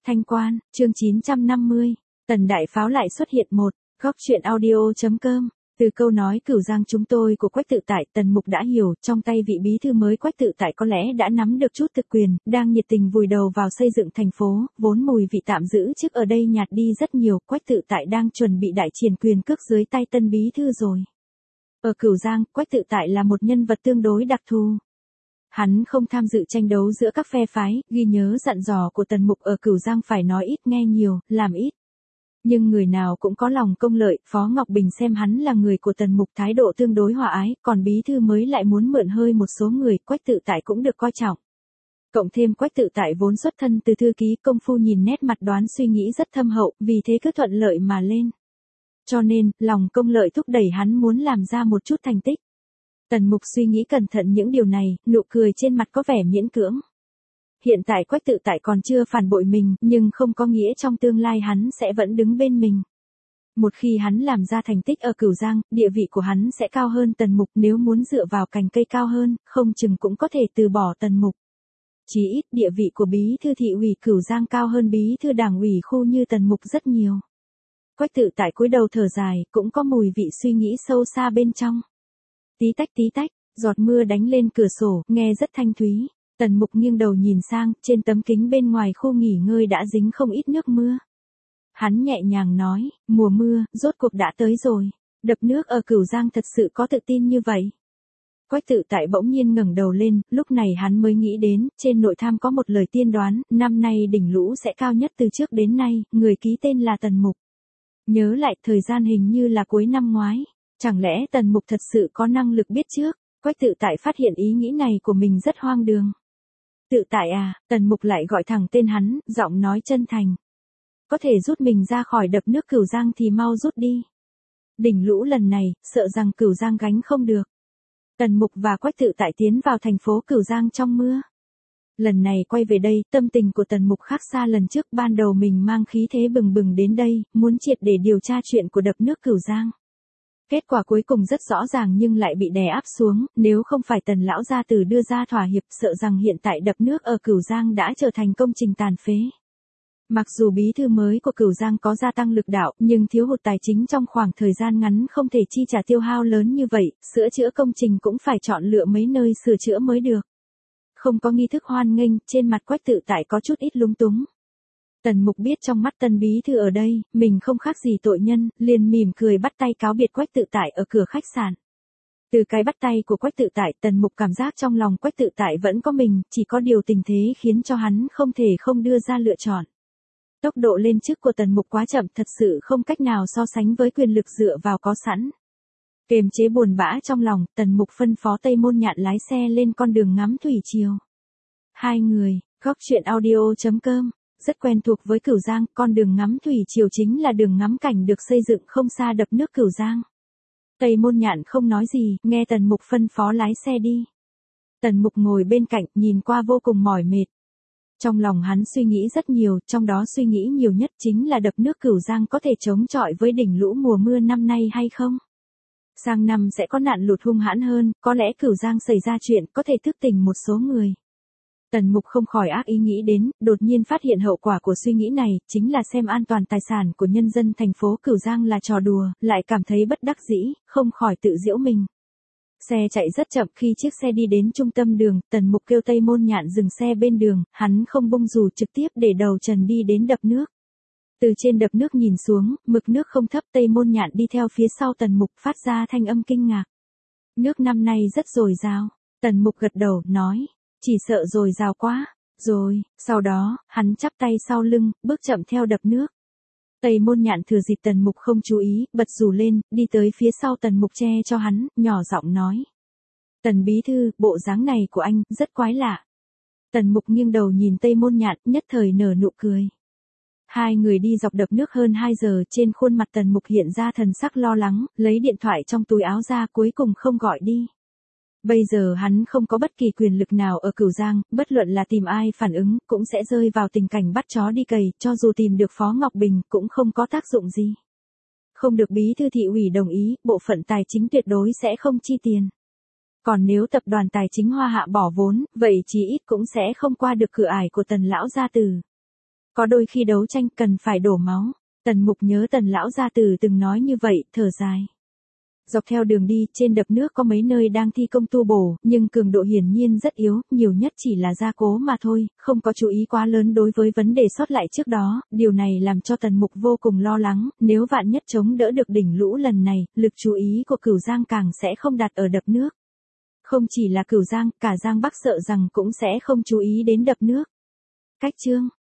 Thanh Quan, chương 950, Tần Đại Pháo lại xuất hiện một, góc truyện audio.com. Từ câu nói Cửu Giang chúng tôi của Quách Tự Tại, Tần Mục đã hiểu, trong tay vị bí thư mới Quách Tự Tại có lẽ đã nắm được chút thực quyền, đang nhiệt tình vùi đầu vào xây dựng thành phố, vốn mùi vị tạm giữ trước ở đây nhạt đi rất nhiều, Quách Tự Tại đang chuẩn bị đại triển quyền cước dưới tay tân bí thư rồi. Ở Cửu Giang, Quách Tự Tại là một nhân vật tương đối đặc thù. Hắn không tham dự tranh đấu giữa các phe phái, ghi nhớ dặn dò của Tần Mục ở Cửu Giang phải nói ít nghe nhiều, làm ít. Nhưng người nào cũng có lòng công lợi, Phó Ngọc Bình xem hắn là người của Tần Mục thái độ tương đối hòa ái, còn bí thư mới lại muốn mượn hơi một số người, Quách Tự Tại cũng được coi trọng. Cộng thêm Quách Tự Tại vốn xuất thân từ thư ký, công phu nhìn nét mặt đoán suy nghĩ rất thâm hậu, vì thế cứ thuận lợi mà lên. Cho nên, lòng công lợi thúc đẩy hắn muốn làm ra một chút thành tích. Tần Mục suy nghĩ cẩn thận những điều này, nụ cười trên mặt có vẻ miễn cưỡng. Hiện tại Quách Tự Tại còn chưa phản bội mình, nhưng không có nghĩa trong tương lai hắn sẽ vẫn đứng bên mình. Một khi hắn làm ra thành tích ở Cửu Giang, địa vị của hắn sẽ cao hơn Tần Mục, nếu muốn dựa vào cành cây cao hơn, không chừng cũng có thể từ bỏ Tần Mục. Chỉ ít địa vị của bí thư thị ủy Cửu Giang cao hơn bí thư đảng ủy khu như Tần Mục rất nhiều. Quách Tự Tại cúi đầu thở dài, cũng có mùi vị suy nghĩ sâu xa bên trong. Tí tách, giọt mưa đánh lên cửa sổ, nghe rất thanh thúy. Tần Mục nghiêng đầu nhìn sang, trên tấm kính bên ngoài khu nghỉ ngơi đã dính không ít nước mưa. Hắn nhẹ nhàng nói, mùa mưa, rốt cuộc đã tới rồi. Đập nước ở Cửu Giang thật sự có tự tin như vậy. Quách Tự Tại bỗng nhiên ngẩng đầu lên, lúc này hắn mới nghĩ đến, trên nội tham có một lời tiên đoán, năm nay đỉnh lũ sẽ cao nhất từ trước đến nay, người ký tên là Tần Mục. Nhớ lại thời gian hình như là cuối năm ngoái. Chẳng lẽ Tần Mục thật sự có năng lực biết trước? Quách Tự Tại phát hiện ý nghĩ này của mình rất hoang đường. Tự Tại à, Tần Mục lại gọi thẳng tên hắn, giọng nói chân thành. Có thể rút mình ra khỏi đập nước Cửu Giang thì mau rút đi. Đỉnh lũ lần này, sợ rằng Cửu Giang gánh không được. Tần Mục và Quách Tự Tại tiến vào thành phố Cửu Giang trong mưa. Lần này quay về đây, tâm tình của Tần Mục khác xa lần trước, ban đầu mình mang khí thế bừng bừng đến đây, muốn triệt để điều tra chuyện của đập nước Cửu Giang. Kết quả cuối cùng rất rõ ràng nhưng lại bị đè áp xuống, nếu không phải Tần lão gia tử đưa ra thỏa hiệp, sợ rằng hiện tại đập nước ở Cửu Giang đã trở thành công trình tàn phế. Mặc dù bí thư mới của Cửu Giang có gia tăng lực đạo, nhưng thiếu hụt tài chính trong khoảng thời gian ngắn không thể chi trả tiêu hao lớn như vậy, sửa chữa công trình cũng phải chọn lựa mấy nơi sửa chữa mới được. Không có nghi thức hoan nghênh, trên mặt Quách Tự Tại có chút ít lúng túng. Tần Mục biết trong mắt tân bí thư ở đây, mình không khác gì tội nhân, liền mỉm cười bắt tay cáo biệt Quách Tự Tại ở cửa khách sạn. Từ cái bắt tay của Quách Tự Tại, Tần Mục cảm giác trong lòng Quách Tự Tại vẫn có mình, chỉ có điều tình thế khiến cho hắn không thể không đưa ra lựa chọn. Tốc độ lên chức của Tần Mục quá chậm, thật sự không cách nào so sánh với quyền lực dựa vào có sẵn. Kiềm chế buồn bã trong lòng, Tần Mục phân phó Tây Môn Nhạn lái xe lên con đường ngắm thủy triều. Hai người, góc truyện audio.com. Rất quen thuộc với Cửu Giang, con đường ngắm thủy triều chính là đường ngắm cảnh được xây dựng không xa đập nước Cửu Giang. Tây Môn Nhạn không nói gì, nghe Tần Mục phân phó lái xe đi. Tần Mục ngồi bên cạnh, nhìn qua vô cùng mỏi mệt. Trong lòng hắn suy nghĩ rất nhiều, trong đó suy nghĩ nhiều nhất chính là đập nước Cửu Giang có thể chống chọi với đỉnh lũ mùa mưa năm nay hay không. Sang năm sẽ có nạn lụt hung hãn hơn, có lẽ Cửu Giang xảy ra chuyện, có thể thức tỉnh một số người. Tần Mục không khỏi ác ý nghĩ đến, đột nhiên phát hiện hậu quả của suy nghĩ này, chính là xem an toàn tài sản của nhân dân thành phố Cửu Giang là trò đùa, lại cảm thấy bất đắc dĩ, không khỏi tự giễu mình. Xe chạy rất chậm, khi chiếc xe đi đến trung tâm đường, Tần Mục kêu Tây Môn Nhạn dừng xe bên đường, hắn không bung dù trực tiếp để đầu trần đi đến đập nước. Từ trên đập nước nhìn xuống, mực nước không thấp, Tây Môn Nhạn đi theo phía sau Tần Mục phát ra thanh âm kinh ngạc. Nước năm nay rất dồi dào. Tần Mục gật đầu, nói. Chỉ sợ dồi dào quá, rồi, sau đó, hắn chắp tay sau lưng, bước chậm theo đập nước. Tây Môn Nhạn thừa dịp Tần Mục không chú ý, bật dù lên, đi tới phía sau Tần Mục che cho hắn, nhỏ giọng nói. Tần bí thư, bộ dáng này của anh, rất quái lạ. Tần Mục nghiêng đầu nhìn Tây Môn Nhạn, nhất thời nở nụ cười. Hai người đi dọc đập nước hơn 2 giờ, trên khuôn mặt Tần Mục hiện ra thần sắc lo lắng, lấy điện thoại trong túi áo ra, cuối cùng không gọi đi. Bây giờ hắn không có bất kỳ quyền lực nào ở Cửu Giang, bất luận là tìm ai phản ứng, cũng sẽ rơi vào tình cảnh bắt chó đi cày, cho dù tìm được Phó Ngọc Bình, cũng không có tác dụng gì. Không được bí thư thị ủy đồng ý, bộ phận tài chính tuyệt đối sẽ không chi tiền. Còn nếu tập đoàn tài chính Hoa Hạ bỏ vốn, vậy chí ít cũng sẽ không qua được cửa ải của Tần lão gia tử. Có đôi khi đấu tranh cần phải đổ máu. Tần Mục nhớ Tần lão gia tử từng nói như vậy, thở dài. Dọc theo đường đi, trên đập nước có mấy nơi đang thi công tu bổ, nhưng cường độ hiển nhiên rất yếu, nhiều nhất chỉ là gia cố mà thôi, không có chú ý quá lớn đối với vấn đề sót lại trước đó, điều này làm cho Tần Mục vô cùng lo lắng, nếu vạn nhất chống đỡ được đỉnh lũ lần này, lực chú ý của Cửu Giang càng sẽ không đặt ở đập nước. Không chỉ là Cửu Giang, cả Giang Bắc sợ rằng cũng sẽ không chú ý đến đập nước. Cách chương